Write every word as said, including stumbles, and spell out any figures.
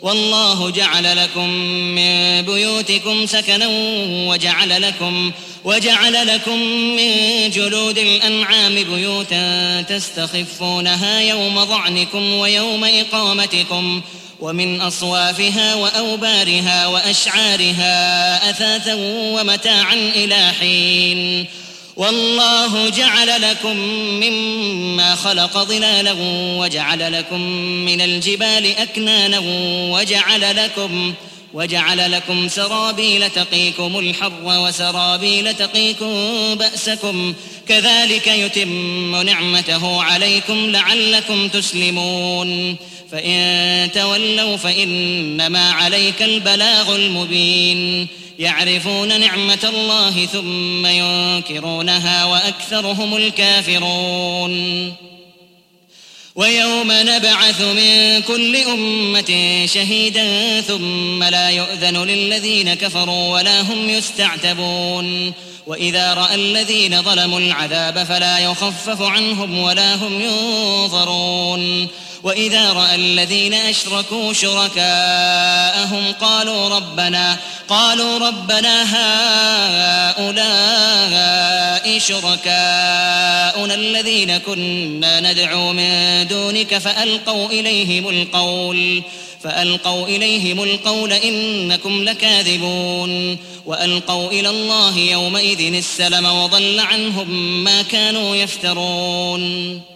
والله جعل لكم من بيوتكم سكنا وجعل لكم وجعل لكم من جلود الأنعام بيوتا تستخفونها يوم ظعنكم ويوم إقامتكم ومن أصوافها وأوبارها وأشعارها أثاثا ومتاعا إلى حين والله جعل لكم مما خلق ظلالا وجعل لكم من الجبال أكنانا وجعل لكم وجعل لكم سرابيل تقيكم الحر وسرابيل تقيكم بأسكم كذلك يتم نعمته عليكم لعلكم تسلمون فإن تولوا فإنما عليك البلاغ المبين يعرفون نعمة الله ثم ينكرونها وأكثرهم الكافرون ويوم نبعث من كل أمة شهيدا ثم لا يؤذن للذين كفروا ولا هم يستعتبون وإذا رأى الذين ظلموا العذاب فلا يخفف عنهم ولا هم ينظرون وإذا رأى الذين أشركوا شركاءهم قالوا ربنا قالوا ربنا هؤلاء شركاؤنا الذين كنا ندعو من دونك فألقوا إليهم القول فألقوا إليهم القول إنكم لكاذبون وألقوا إلى الله يومئذ السلم وضل عنهم ما كانوا يفترون